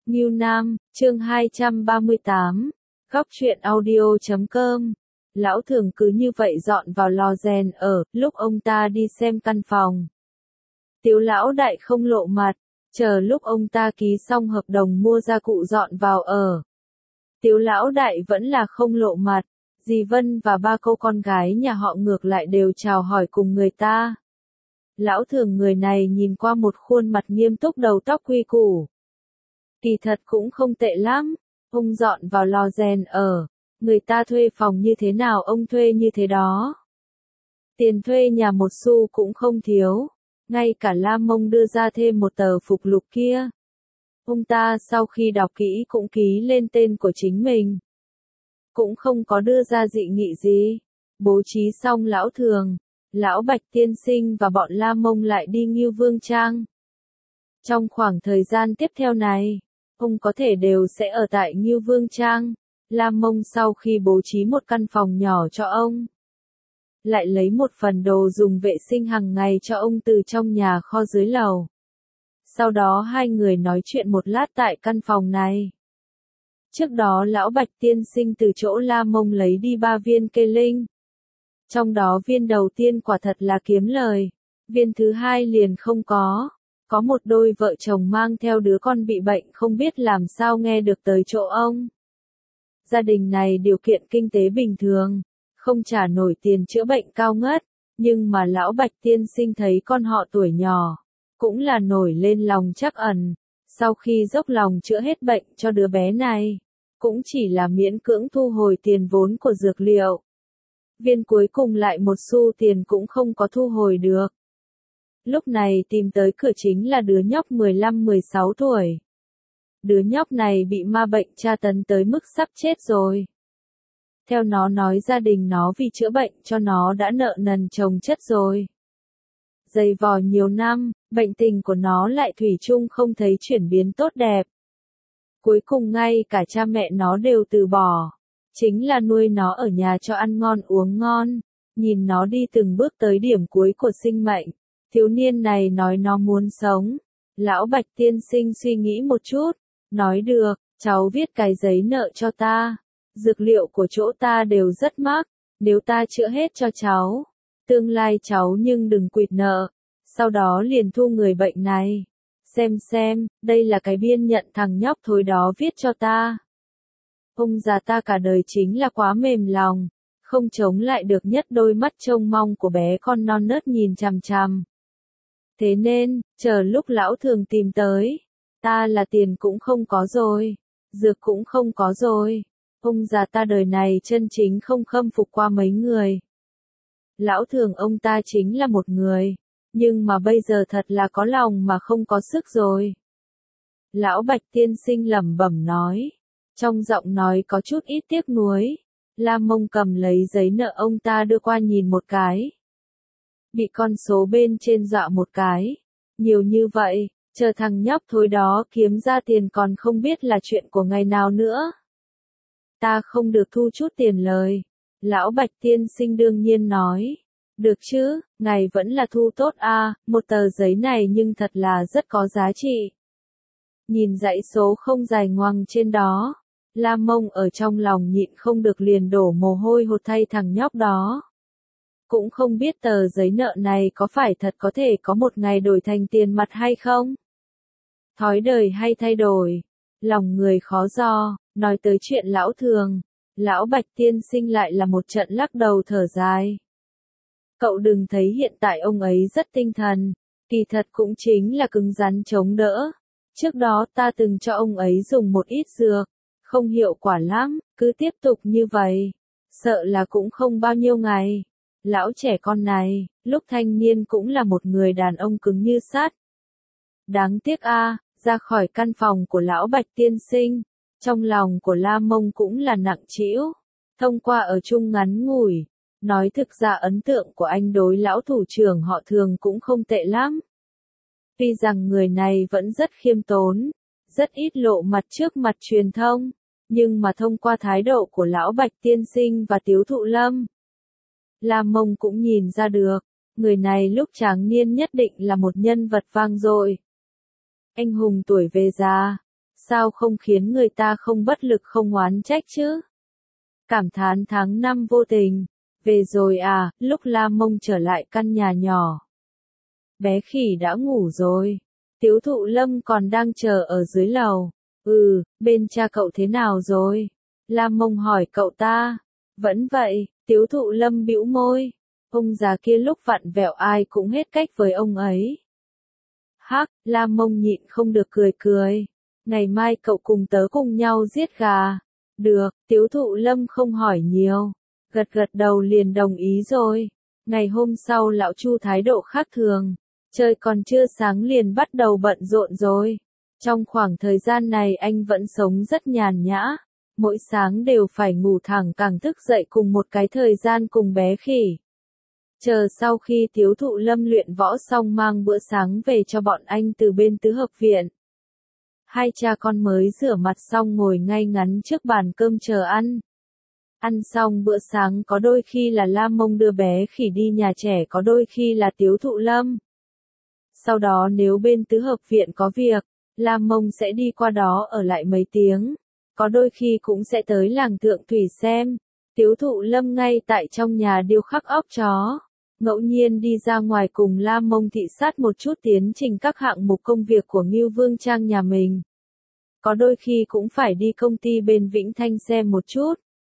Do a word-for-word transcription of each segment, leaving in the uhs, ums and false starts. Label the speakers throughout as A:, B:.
A: Ngưu Nam, chương hai trăm ba mươi tám, góc truyện audio chấm com. Lão Thường cứ như vậy dọn vào lò rèn ở, lúc ông ta đi xem căn phòng. Tiếu lão đại không lộ mặt, chờ lúc ông ta ký xong hợp đồng mua gia cụ dọn vào ở. Tiếu lão đại vẫn là không lộ mặt, dì Vân và ba cô con gái nhà họ ngược lại đều chào hỏi cùng người ta. Lão Thường người này nhìn qua một khuôn mặt nghiêm túc đầu tóc quy củ. Kỳ thật cũng không tệ lắm, ông dọn vào lò rèn ở, người ta thuê phòng như thế nào ông thuê như thế đó. Tiền thuê nhà một xu cũng không thiếu, ngay cả La Mông đưa ra thêm một tờ phục lục kia. Ông ta sau khi đọc kỹ cũng ký lên tên của chính mình. Cũng không có đưa ra dị nghị gì. Bố trí xong Lão Thường, Lão Bạch tiên sinh và bọn La Mông lại đi Ngưu Vương Trang. Trong khoảng thời gian tiếp theo này, ông có thể đều sẽ ở tại Ngưu Vương Trang. La Mông sau khi bố trí một căn phòng nhỏ cho ông, lại lấy một phần đồ dùng vệ sinh hàng ngày cho ông từ trong nhà kho dưới lầu. Sau đó hai người nói chuyện một lát tại căn phòng này. Trước đó Lão Bạch tiên sinh từ chỗ La Mông lấy đi ba viên kê linh. Trong đó viên đầu tiên quả thật là kiếm lời, viên thứ hai liền không có. Có một đôi vợ chồng mang theo đứa con bị bệnh không biết làm sao nghe được tới chỗ ông. Gia đình này điều kiện kinh tế bình thường, không trả nổi tiền chữa bệnh cao ngất, nhưng mà Lão Bạch tiên sinh thấy con họ tuổi nhỏ, cũng là nổi lên lòng trắc ẩn, sau khi dốc lòng chữa hết bệnh cho đứa bé này, cũng chỉ là miễn cưỡng thu hồi tiền vốn của dược liệu. Viên cuối cùng lại một xu tiền cũng không có thu hồi được. Lúc này tìm tới cửa chính là đứa nhóc mười lăm mười sáu tuổi. Đứa nhóc này bị ma bệnh tra tấn tới mức sắp chết rồi. Theo nó nói gia đình nó vì chữa bệnh cho nó đã nợ nần chồng chất rồi. Dày vò nhiều năm, bệnh tình của nó lại thủy chung không thấy chuyển biến tốt đẹp. Cuối cùng ngay cả cha mẹ nó đều từ bỏ. Chính là nuôi nó ở nhà cho ăn ngon uống ngon. Nhìn nó đi từng bước tới điểm cuối của sinh mệnh. Thiếu niên này nói nó muốn sống. Lão Bạch tiên sinh suy nghĩ một chút. Nói được, cháu viết cái giấy nợ cho ta. Dược liệu của chỗ ta đều rất mắc. Nếu ta chữa hết cho cháu, tương lai cháu nhưng đừng quỵt nợ. Sau đó liền thu người bệnh này. Xem xem, đây là cái biên nhận thằng nhóc thối đó viết cho ta. Ông già ta cả đời chính là quá mềm lòng. Không chống lại được nhất đôi mắt trông mong của bé con non nớt nhìn chằm chằm. Thế nên, chờ lúc Lão Thường tìm tới, ta là tiền cũng không có rồi, dược cũng không có rồi. Ông già ta đời này chân chính không khâm phục qua mấy người. Lão Thường ông ta chính là một người, nhưng mà bây giờ thật là có lòng mà không có sức rồi. Lão Bạch tiên sinh lẩm bẩm nói, trong giọng nói có chút ít tiếc nuối. La Mông cầm lấy giấy nợ ông ta đưa qua nhìn một cái. Bị con số bên trên dọa một cái. Nhiều như vậy, chờ thằng nhóc thối đó kiếm ra tiền còn không biết là chuyện của ngày nào nữa. Ta không được thu chút tiền lời. Lão Bạch tiên sinh đương nhiên nói. Được chứ, ngài vẫn là thu tốt a, một tờ giấy này nhưng thật là rất có giá trị. Nhìn dãy số không dài ngoằng trên đó. La Mông ở trong lòng nhịn không được liền đổ mồ hôi hột thay thằng nhóc đó. Cũng không biết tờ giấy nợ này có phải thật có thể có một ngày đổi thành tiền mặt hay không? Thói đời hay thay đổi, lòng người khó do, nói tới chuyện Lão Thường, Lão Bạch tiên sinh lại là một trận lắc đầu thở dài. Cậu đừng thấy hiện tại ông ấy rất tinh thần, kỳ thật cũng chính là cứng rắn chống đỡ. Trước đó ta từng cho ông ấy dùng một ít dược, không hiệu quả lắm, cứ tiếp tục như vậy, sợ là cũng không bao nhiêu ngày. Lão trẻ con này, lúc thanh niên cũng là một người đàn ông cứng như sắt. Đáng tiếc a, ra khỏi căn phòng của Lão Bạch tiên sinh, trong lòng của La Mông cũng là nặng trĩu. Thông qua ở chung ngắn ngủi, nói thực ra ấn tượng của anh đối lão thủ trưởng họ Thường cũng không tệ lắm. Tuy rằng người này vẫn rất khiêm tốn, rất ít lộ mặt trước mặt truyền thông, nhưng mà thông qua thái độ của Lão Bạch tiên sinh và Tiếu Thụ Lâm, La Mông cũng nhìn ra được, người này lúc tráng niên nhất định là một nhân vật vang dội. Anh hùng tuổi về già, sao không khiến người ta không bất lực không oán trách chứ? Cảm thán tháng năm vô tình. Về rồi à, lúc La Mông trở lại căn nhà nhỏ. Bé khỉ đã ngủ rồi. Tiếu Thụ Lâm còn đang chờ ở dưới lầu. Ừ, bên cha cậu thế nào rồi? La Mông hỏi cậu ta. Vẫn vậy, Tiếu Thụ Lâm bĩu môi. Ông già kia lúc vặn vẹo ai cũng hết cách với ông ấy. Hắc, La Mông nhịn không được cười cười. Ngày mai cậu cùng tớ cùng nhau giết gà. Được, Tiếu Thụ Lâm không hỏi nhiều. Gật gật đầu liền đồng ý rồi. Ngày hôm sau lão Chu thái độ khác thường. Trời còn chưa sáng liền bắt đầu bận rộn rồi. Trong khoảng thời gian này anh vẫn sống rất nhàn nhã. Mỗi sáng đều phải ngủ thẳng càng thức dậy cùng một cái thời gian cùng bé khỉ. Chờ sau khi Tiếu Thụ Lâm luyện võ xong mang bữa sáng về cho bọn anh từ bên tứ hợp viện. Hai cha con mới rửa mặt xong ngồi ngay ngắn trước bàn cơm chờ ăn. Ăn xong bữa sáng có đôi khi là La Mông đưa bé khỉ đi nhà trẻ, có đôi khi là Tiếu Thụ Lâm. Sau đó nếu bên tứ hợp viện có việc, La Mông sẽ đi qua đó ở lại mấy tiếng. Có đôi khi cũng sẽ tới làng Thượng Thủy xem. Tiếu Thụ Lâm ngay tại trong nhà điêu khắc óc chó. Ngẫu nhiên đi ra ngoài cùng La Mông thị sát một chút tiến trình các hạng mục công việc của Ngưu Vương Trang nhà mình. Có đôi khi cũng phải đi công ty bên Vĩnh Thanh xem một chút.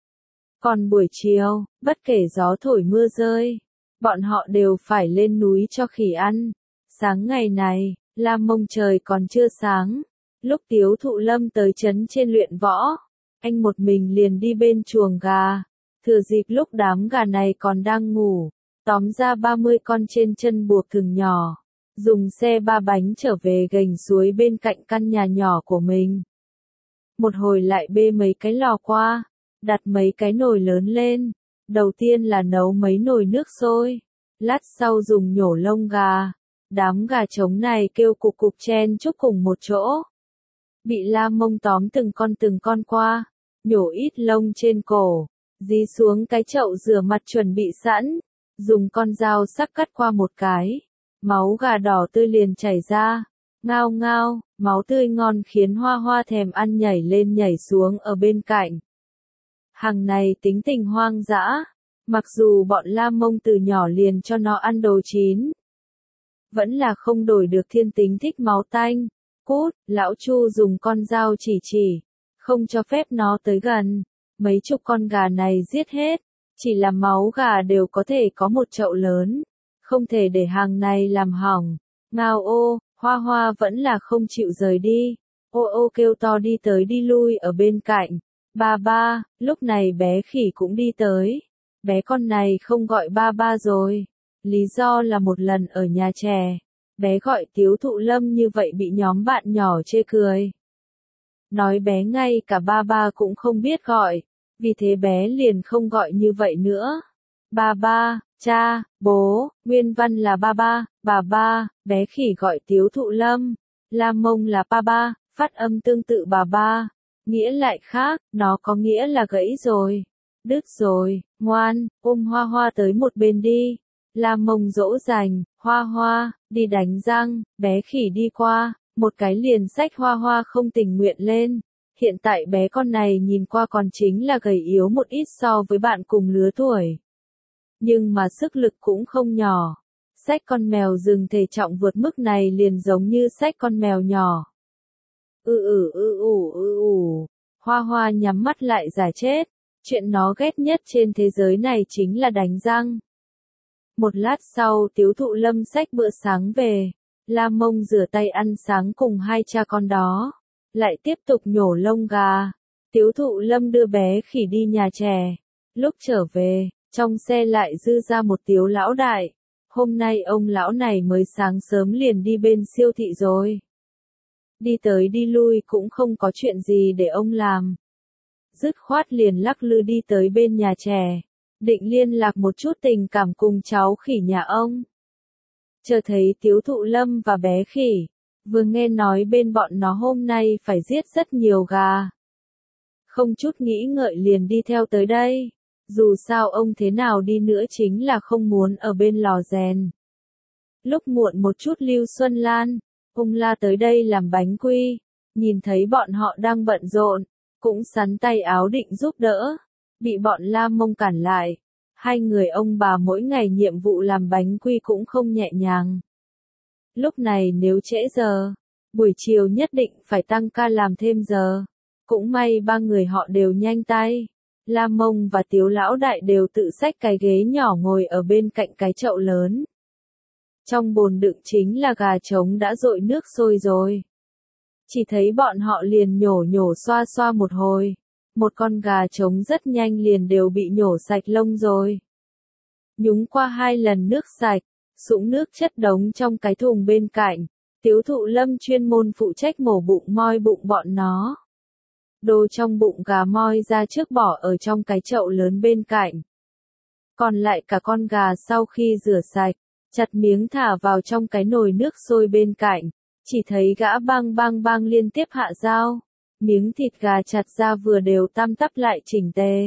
A: Còn buổi chiều, bất kể gió thổi mưa rơi, bọn họ đều phải lên núi cho khỉ ăn. Sáng ngày này, La Mông trời còn chưa sáng. Lúc Tiếu Thụ Lâm tới trấn trên luyện võ, anh một mình liền đi bên chuồng gà. Thừa dịp lúc đám gà này còn đang ngủ, tóm ra ba mươi con trên chân buộc thừng nhỏ. Dùng xe ba bánh trở về gành suối bên cạnh căn nhà nhỏ của mình. Một hồi lại bê mấy cái lò qua, đặt mấy cái nồi lớn lên. Đầu tiên là nấu mấy nồi nước sôi, lát sau dùng nhổ lông gà. Đám gà trống này kêu cục cục chen chúc cùng một chỗ. Bị La Mông tóm từng con từng con qua, nhổ ít lông trên cổ, dí xuống cái chậu rửa mặt chuẩn bị sẵn, dùng con dao sắc cắt qua một cái. Máu gà đỏ tươi liền chảy ra, ngao ngao, máu tươi ngon khiến Hoa Hoa thèm ăn nhảy lên nhảy xuống ở bên cạnh. Hàng này tính tình hoang dã, mặc dù bọn La Mông từ nhỏ liền cho nó ăn đồ chín. Vẫn là không đổi được thiên tính thích máu tanh. Cút, lão Chu dùng con dao chỉ chỉ, không cho phép nó tới gần. Mấy chục con gà này giết hết, chỉ là máu gà đều có thể có một chậu lớn. Không thể để hàng này làm hỏng. Ngao ô, Hoa Hoa vẫn là không chịu rời đi. Ô ô kêu to đi tới đi lui ở bên cạnh. Ba ba, lúc này bé khỉ cũng đi tới. Bé con này không gọi ba ba rồi. Lý do là một lần ở nhà trẻ, bé gọi Tiếu Thụ Lâm như vậy bị nhóm bạn nhỏ chê cười. Nói bé ngay cả ba ba cũng không biết gọi, vì thế bé liền không gọi như vậy nữa. Ba ba, cha, bố, nguyên văn là ba ba, bà ba, bé khỉ gọi Tiếu Thụ Lâm. La Mông là ba ba, phát âm tương tự bà ba, nghĩa lại khác, nó có nghĩa là gãy rồi, đứt rồi, ngoan, ôm Hoa Hoa tới một bên đi. La Mông dỗ dành, Hoa Hoa, đi đánh răng, bé khỉ đi qua, một cái liền xách Hoa Hoa không tình nguyện lên. Hiện tại bé con này nhìn qua còn chính là gầy yếu một ít so với bạn cùng lứa tuổi. Nhưng mà sức lực cũng không nhỏ. Xách con mèo rừng thể trọng vượt mức này liền giống như xách con mèo nhỏ. Ừ ừ ừ ủ ừ ủ. Hoa Hoa nhắm mắt lại giả chết. Chuyện nó ghét nhất trên thế giới này chính là đánh răng. Một lát sau Tiếu Thụ Lâm xách bữa sáng về. La Mông rửa tay ăn sáng cùng hai cha con đó. Lại tiếp tục nhổ lông gà. Tiếu Thụ Lâm đưa bé khỉ đi nhà trẻ. Lúc trở về, trong xe lại dư ra một Tiếu lão đại. Hôm nay ông lão này mới sáng sớm liền đi bên siêu thị rồi. Đi tới đi lui cũng không có chuyện gì để ông làm. Dứt khoát liền lắc lư đi tới bên nhà trẻ. Định liên lạc một chút tình cảm cùng cháu khỉ nhà ông. Chờ thấy Tiếu Thụ Lâm và bé khỉ. Vừa nghe nói bên bọn nó hôm nay phải giết rất nhiều gà. Không chút nghĩ ngợi liền đi theo tới đây. Dù sao ông thế nào đi nữa chính là không muốn ở bên lò rèn. Lúc muộn một chút Lưu Xuân Lan, ông la tới đây làm bánh quy. nhìn thấy bọn họ đang bận rộn, cũng sắn tay áo định giúp đỡ, bị bọn La Mông cản lại. Hai người ông bà mỗi ngày nhiệm vụ làm bánh quy cũng không nhẹ nhàng. Lúc này nếu trễ giờ, buổi chiều nhất định phải tăng ca làm thêm giờ. Cũng may ba người họ đều nhanh tay. La Mông và Tiếu Lão Đại đều tự xách cái ghế nhỏ ngồi ở bên cạnh cái chậu lớn. Trong bồn đựng chính là gà trống đã dội nước sôi rồi. Chỉ thấy bọn họ liền nhổ nhổ xoa xoa một hồi. Một con gà trống rất nhanh liền đều bị nhổ sạch lông rồi. Nhúng qua hai lần nước sạch, sũng nước chất đống trong cái thùng bên cạnh. Tiếu Thụ Lâm chuyên môn phụ trách mổ bụng moi bụng bọn nó. Đồ trong bụng gà moi ra trước bỏ ở trong cái chậu lớn bên cạnh. Còn lại cả con gà sau khi rửa sạch, chặt miếng thả vào trong cái nồi nước sôi bên cạnh. Chỉ thấy gã bang bang bang liên tiếp hạ dao. Miếng thịt gà chặt ra vừa đều tăm tắp lại chỉnh tề.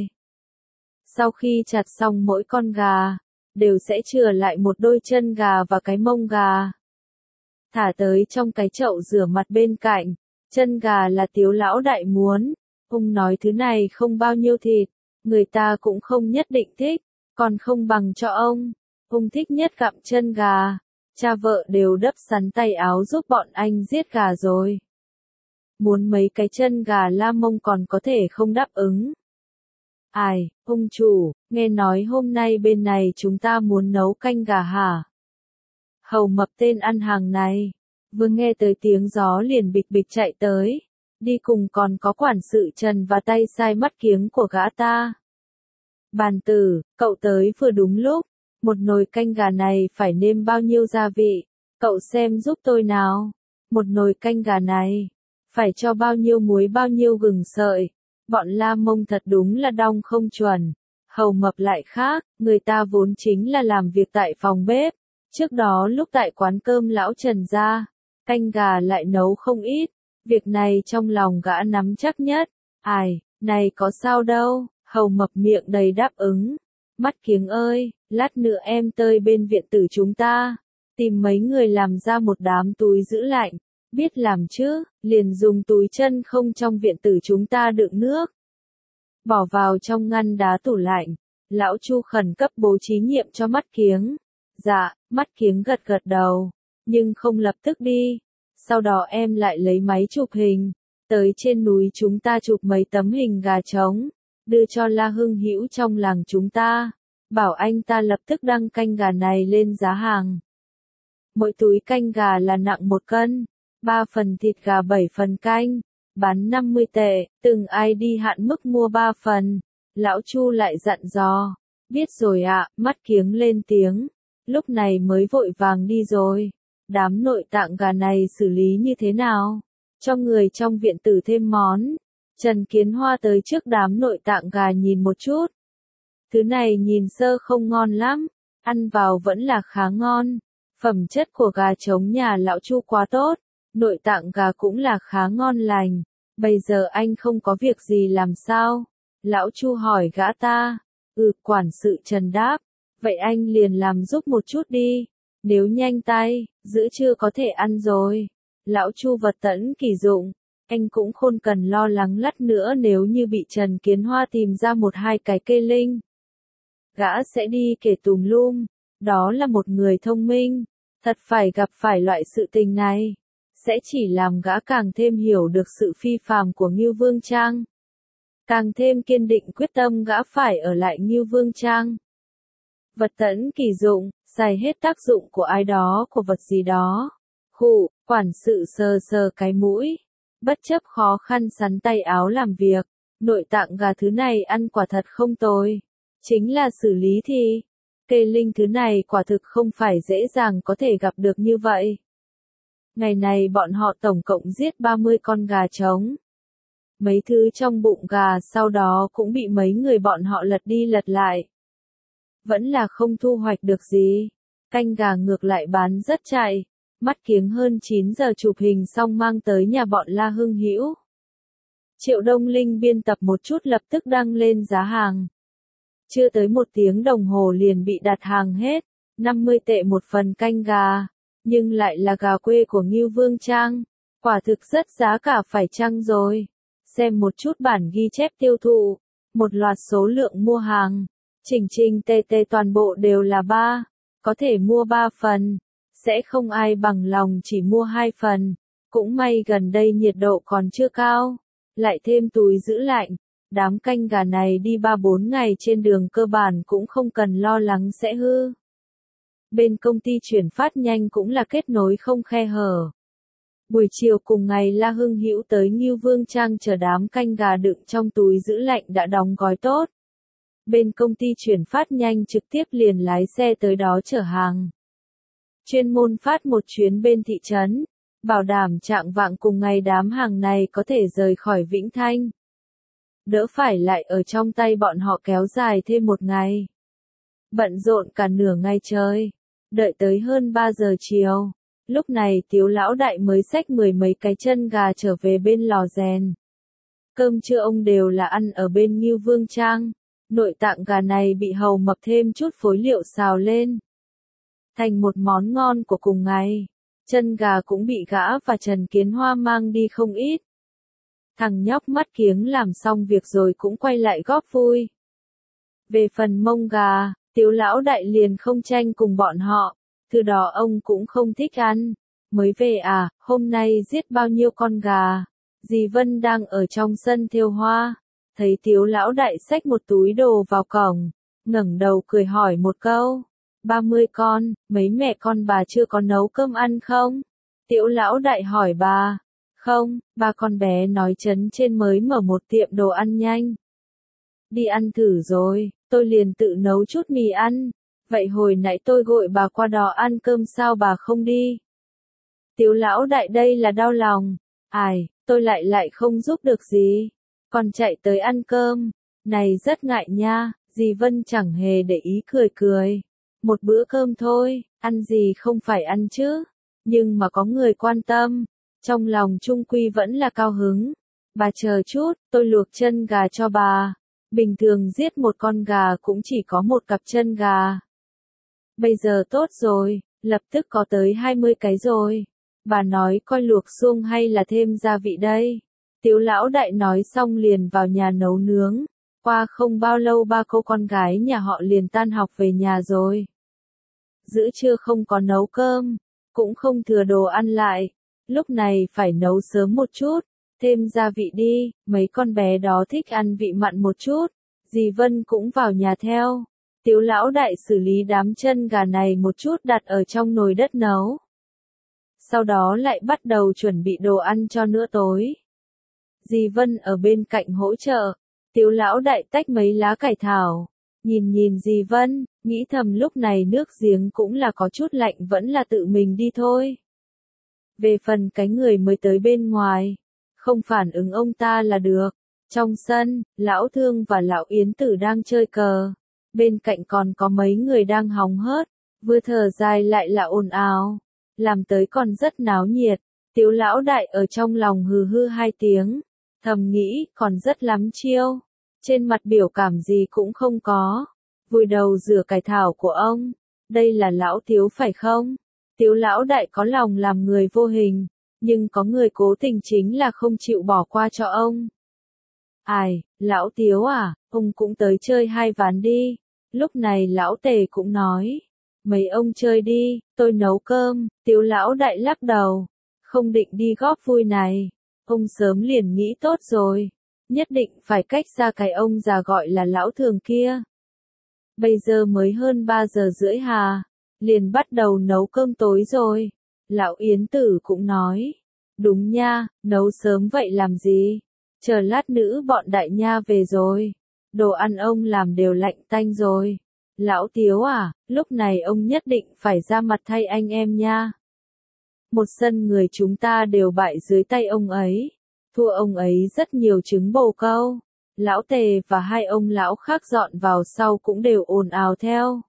A: Sau khi chặt xong mỗi con gà, đều sẽ chừa lại một đôi chân gà và cái mông gà. Thả tới trong cái chậu rửa mặt bên cạnh. Chân gà là Tiếu Lão Đại muốn. Ông nói thứ này không bao nhiêu thịt, người ta cũng không nhất định thích, còn không bằng cho ông. Ông thích nhất gặm chân gà. Cha vợ đều đấp sắn tay áo giúp bọn anh giết gà rồi. Muốn mấy cái chân gà La Mông còn có thể không đáp ứng. Ai, ông chủ, nghe nói hôm nay bên này chúng ta muốn nấu canh gà hả? Hầu Mập tên ăn hàng này, vừa nghe tới tiếng gió liền bịch bịch chạy tới. Đi cùng còn có quản sự Trần và tay sai mắt kiếng của gã ta. Bàn tử, cậu tới vừa đúng lúc. Một nồi canh gà này phải nêm bao nhiêu gia vị, cậu xem giúp tôi nào. Một nồi canh gà này, phải cho bao nhiêu muối bao nhiêu gừng sợi. Bọn La Mông thật đúng là đong không chuẩn. Hầu Mập lại khác, người ta vốn chính là làm việc tại phòng bếp. Trước đó lúc tại quán cơm lão Trần ra, canh gà lại nấu không ít. Việc này trong lòng gã nắm chắc nhất. Ai, này có sao đâu, Hầu Mập miệng đầy đáp ứng. Mắt kiếng ơi, lát nữa em tới bên viện tử chúng ta, tìm mấy người làm ra một đám túi giữ lạnh, biết làm chứ, liền dùng túi chân không trong viện tử chúng ta đựng nước. Bỏ vào trong ngăn đá tủ lạnh, lão Chu khẩn cấp bố trí nhiệm cho mắt kiếng. Dạ, mắt kiếng gật gật đầu, nhưng không lập tức đi. Sau đó em lại lấy máy chụp hình, tới trên núi chúng ta chụp mấy tấm hình gà trống, đưa cho La Hưng Hữu trong làng chúng ta, bảo anh ta lập tức đăng canh gà này lên giá hàng. Mỗi túi canh gà là nặng một cân, ba phần thịt gà bảy phần canh, bán năm mươi tệ, từng ai đi hạn mức mua ba phần. Lão Chu lại dặn dò, biết rồi ạ, mắt kiếng lên tiếng, lúc này mới vội vàng đi rồi. Đám nội tạng gà này xử lý như thế nào? Cho người trong viện tử thêm món. Trần Kiến Hoa tới trước đám nội tạng gà nhìn một chút. Thứ này nhìn sơ không ngon lắm, ăn vào vẫn là khá ngon. Phẩm chất của gà trống nhà lão Chu quá tốt, nội tạng gà cũng là khá ngon lành. Bây giờ anh không có việc gì làm sao? Lão Chu hỏi gã ta. Ừ, quản sự Trần đáp. Vậy anh liền làm giúp một chút đi. Nếu nhanh tay, giữa trưa có thể ăn rồi. Lão Chu vật tẫn kỳ dụng. Anh cũng không cần lo lắng lát nữa nếu như bị Trần Kiến Hoa tìm ra một hai cái kê linh. Gã sẽ đi kể tùm lum. Đó là một người thông minh. Thật phải gặp phải loại sự tình này. Sẽ chỉ làm gã càng thêm hiểu được sự phi phàm của Ngưu Vương Trang. Càng thêm kiên định quyết tâm gã phải ở lại Ngưu Vương Trang. Vật tẫn kỳ dụng, xài hết tác dụng của ai đó của vật gì đó. Khụ, quản sự sờ sờ cái mũi. Bất chấp khó khăn sắn tay áo làm việc, nội tạng gà thứ này ăn quả thật không tồi. Chính là xử lý thì, kê linh thứ này quả thực không phải dễ dàng có thể gặp được như vậy. Ngày này bọn họ tổng cộng giết ba mươi con gà trống. Mấy thứ trong bụng gà sau đó cũng bị mấy người bọn họ lật đi lật lại. Vẫn là không thu hoạch được gì. Canh gà ngược lại bán rất chạy. Mắt kiếng hơn chín giờ chụp hình xong mang tới nhà bọn La Hưng Hữu. Triệu Đông Linh biên tập một chút lập tức đăng lên giá hàng. Chưa tới một tiếng đồng hồ liền bị đặt hàng hết. năm mươi tệ một phần canh gà. Nhưng lại là gà quê của Ngưu Vương Trang. Quả thực rất giá cả phải chăng rồi. Xem một chút bản ghi chép tiêu thụ, một loạt số lượng mua hàng, chỉnh trình tề tề toàn bộ đều là ba, có thể mua ba phần, sẽ không ai bằng lòng chỉ mua hai phần. Cũng may gần đây nhiệt độ còn chưa cao, lại thêm túi giữ lạnh, đám canh gà này đi ba bốn ngày trên đường cơ bản cũng không cần lo lắng sẽ hư. Bên công ty chuyển phát nhanh cũng là kết nối không khe hở. Buổi chiều cùng ngày La Hưng Hữu tới Ngưu Vương Trang chờ đám canh gà đựng trong túi giữ lạnh đã đóng gói tốt. Bên công ty chuyển phát nhanh trực tiếp liền lái xe tới đó chở hàng. Chuyên môn phát một chuyến bên thị trấn, bảo đảm trạng vạng cùng ngày đám hàng này có thể rời khỏi Vĩnh Thanh. Đỡ phải lại ở trong tay bọn họ kéo dài thêm một ngày. Bận rộn cả nửa ngày trời, đợi tới hơn ba giờ chiều. Lúc này Tiếu lão đại mới xách mười mấy cái chân gà trở về bên lò rèn. Cơm trưa ông đều là ăn ở bên Ngưu Vương Trang. Nội tạng gà này bị hầu mập thêm chút phối liệu xào lên, thành một món ngon của cùng ngày. Chân gà cũng bị gã và Trần Kiến Hoa mang đi không ít. Thằng nhóc mắt kiếng làm xong việc rồi cũng quay lại góp vui. Về phần mông gà, Tiếu lão đại liền không tranh cùng bọn họ. Từ đó ông cũng không thích ăn. Mới về à, hôm nay giết bao nhiêu con gà? Dì Vân đang ở trong sân thêu hoa. Thấy Tiếu lão đại xách một túi đồ vào cổng. Ngẩng đầu cười hỏi một câu. ba mươi con, mấy mẹ con bà chưa có nấu cơm ăn không? Tiếu lão đại hỏi bà. Không, ba con bé nói trấn trên mới mở một tiệm đồ ăn nhanh. Đi ăn thử rồi, tôi liền tự nấu chút mì ăn. Vậy hồi nãy tôi gọi bà qua đó ăn cơm sao bà không đi? Tiếu lão đại đây là đau lòng. Ai, tôi lại lại không giúp được gì. Còn chạy tới ăn cơm. Này rất ngại nha, dì Vân chẳng hề để ý cười cười. Một bữa cơm thôi, ăn gì không phải ăn chứ. Nhưng mà có người quan tâm. Trong lòng trung quy vẫn là cao hứng. Bà chờ chút, tôi luộc chân gà cho bà. Bình thường giết một con gà cũng chỉ có một cặp chân gà. Bây giờ tốt rồi, lập tức có tới hai mươi cái rồi. Bà nói coi luộc suông hay là thêm gia vị đây. Tiếu lão đại nói xong liền vào nhà nấu nướng. Qua không bao lâu ba cô con gái nhà họ liền tan học về nhà rồi. Giữa trưa không có nấu cơm, cũng không thừa đồ ăn lại. Lúc này phải nấu sớm một chút, thêm gia vị đi, mấy con bé đó thích ăn vị mặn một chút. Dì Vân cũng vào nhà theo. Tiếu lão đại xử lý đám chân gà này một chút đặt ở trong nồi đất nấu. Sau đó lại bắt đầu chuẩn bị đồ ăn cho bữa tối. Dì Vân ở bên cạnh hỗ trợ. Tiếu lão đại tách mấy lá cải thảo. Nhìn nhìn dì Vân, nghĩ thầm lúc này nước giếng cũng là có chút lạnh vẫn là tự mình đi thôi. Về phần cái người mới tới bên ngoài, không phản ứng ông ta là được. Trong sân, lão Thương và lão Yến Tử đang chơi cờ. Bên cạnh còn có mấy người đang hóng hớt, vừa thở dài lại là ồn ào, làm tới còn rất náo nhiệt. Tiếu lão đại ở trong lòng hừ hư hai tiếng, thầm nghĩ còn rất lắm chiêu, trên mặt biểu cảm gì cũng không có, vùi đầu rửa cải thảo của ông. Đây là lão Tiếu phải không? Tiếu lão đại có lòng làm người vô hình, nhưng có người cố tình chính là không chịu bỏ qua cho ông. Ai, lão Tiếu à, ông cũng tới chơi hai ván đi. Lúc này lão Tề cũng nói, mấy ông chơi đi, tôi nấu cơm. Tiếu lão đại lắc đầu, không định đi góp vui này. Ông sớm liền nghĩ tốt rồi, nhất định phải cách xa cái ông già gọi là lão Thường kia. Bây giờ mới hơn ba giờ rưỡi hà, liền bắt đầu nấu cơm tối rồi. Lão Yến Tử cũng nói, đúng nha, nấu sớm vậy làm gì? Chờ lát nữa bọn đại nha về rồi. Đồ ăn ông làm đều lạnh tanh rồi. Lão Tiếu à, lúc này ông nhất định phải ra mặt thay anh em nha. Một sân người chúng ta đều bại dưới tay ông ấy. Thua ông ấy rất nhiều trứng bồ câu. Lão Tề và hai ông lão khác dọn vào sau cũng đều ồn ào theo.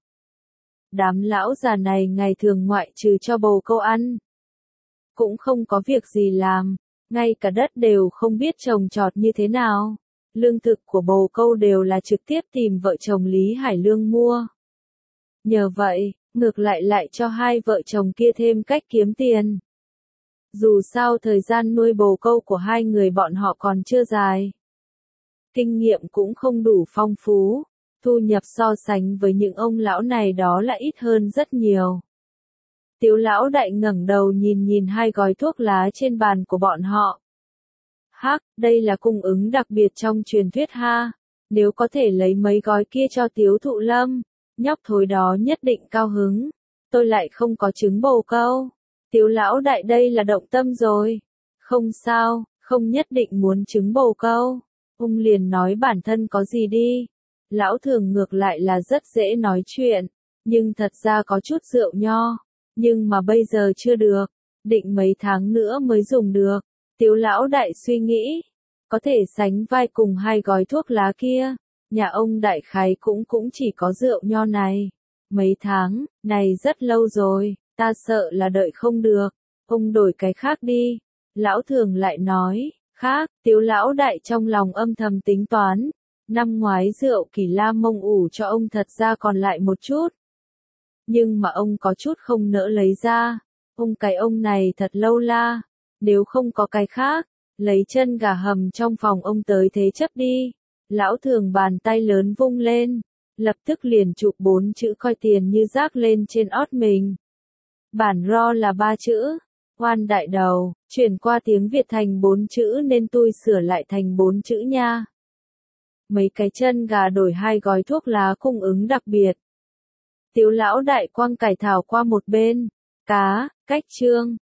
A: Đám lão già này ngày thường ngoại trừ cho bồ câu ăn, cũng không có việc gì làm. Ngay cả đất đều không biết trồng trọt như thế nào. Lương thực của bồ câu đều là trực tiếp tìm vợ chồng Lý Hải Lương mua. Nhờ vậy, ngược lại lại cho hai vợ chồng kia thêm cách kiếm tiền. Dù sao thời gian nuôi bồ câu của hai người bọn họ còn chưa dài. Kinh nghiệm cũng không đủ phong phú, thu nhập so sánh với những ông lão này đó là ít hơn rất nhiều. Tiếu lão đại ngẩng đầu nhìn nhìn hai gói thuốc lá trên bàn của bọn họ. Hắc, đây là cung ứng đặc biệt trong truyền thuyết ha. Nếu có thể lấy mấy gói kia cho Tiếu Thụ Lâm, nhóc thối đó nhất định cao hứng. Tôi lại không có trứng bồ câu. Tiếu lão đại đây là động tâm rồi. Không sao, không nhất định muốn trứng bồ câu. Ông liền nói bản thân có gì đi. Lão thường ngược lại là rất dễ nói chuyện, nhưng thật ra có chút rượu nho. Nhưng mà bây giờ chưa được, định mấy tháng nữa mới dùng được. Tiếu lão đại suy nghĩ, có thể sánh vai cùng hai gói thuốc lá kia. Nhà ông đại khái cũng cũng chỉ có rượu nho này. Mấy tháng, này rất lâu rồi, ta sợ là đợi không được. Ông đổi cái khác đi. Lão thường lại nói, khác, Tiếu lão đại trong lòng âm thầm tính toán. Năm ngoái rượu Kỳ La Mông ủ cho ông thật ra còn lại một chút. Nhưng mà ông có chút không nỡ lấy ra. Ông cái ông này thật lâu la. Nếu không có cái khác, lấy chân gà hầm trong phòng ông tới thế chấp đi. Lão thường bàn tay lớn vung lên, lập tức liền chụp bốn chữ coi tiền như rác lên trên ót mình. Bản ro là ba chữ, oan đại đầu, chuyển qua tiếng Việt thành bốn chữ nên tôi sửa lại thành bốn chữ nha. Mấy cái chân gà đổi hai gói thuốc lá cung ứng đặc biệt. Tiếu lão đại quăng cải thảo qua một bên, cá, cách trương,